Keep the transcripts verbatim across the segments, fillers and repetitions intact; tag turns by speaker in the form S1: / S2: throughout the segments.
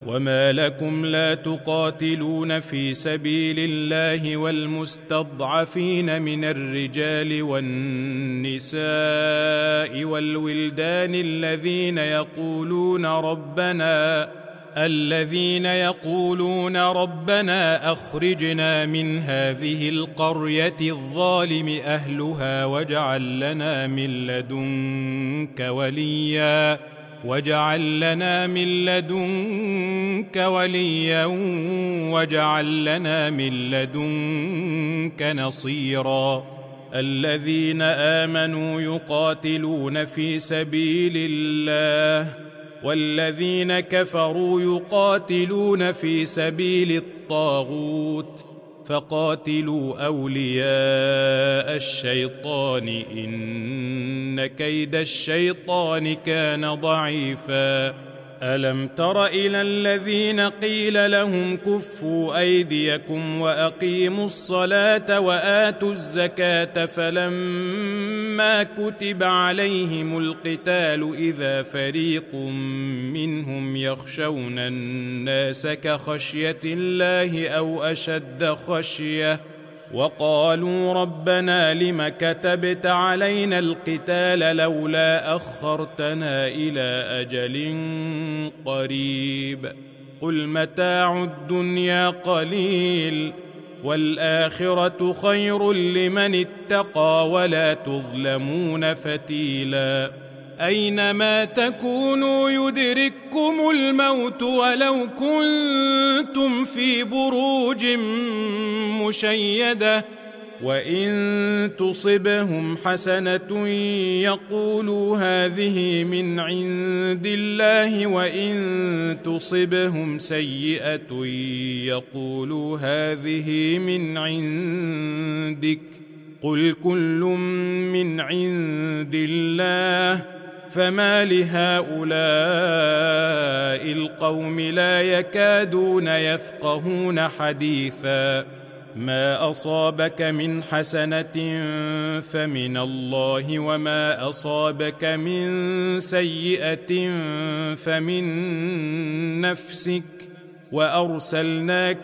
S1: وما لكم لا تقاتلون في سبيل الله والمستضعفين من الرجال والنساء والولدان الذين يقولون ربنا الذين يقولون ربنا أخرجنا من هذه القرية الظالم أهلها واجعل لنا من لدنك وليا واجعل لنا من لدنك وليا واجعل لنا من لدنك نصيرا الذين آمنوا يقاتلون في سبيل الله والذين كفروا يقاتلون في سبيل الطاغوت فقاتلوا أولياء الشيطان إن كيد الشيطان كان ضعيفا ألم تر إلى الذين قيل لهم كفوا أيديكم وأقيموا الصلاة وآتوا الزكاة فلما كتب عليهم القتال إذا فريق منهم يخشون الناس كخشية الله أو أشد خشية وقالوا ربنا لم كتبت علينا القتال لولا أخرتنا إلى أجل قريب قل متاع الدنيا قليل والآخرة خير لمن اتقى ولا تظلمون فتيلا أينما تكونوا يدرككم الموت ولو كنتم في بروج مشيدة وإن تصبهم حسنة يقولوا هذه من عند الله وإن تصبهم سيئة يقولوا هذه من عندك قل كل من عند الله فما لهؤلاء القوم لا يكادون يفقهون حديثا ما أصابك من حسنة فمن الله وما أصابك من سيئة فمن نفسك وأرسلناك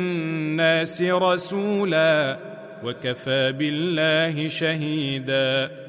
S1: للناس رسولا وكفى بالله شهيدا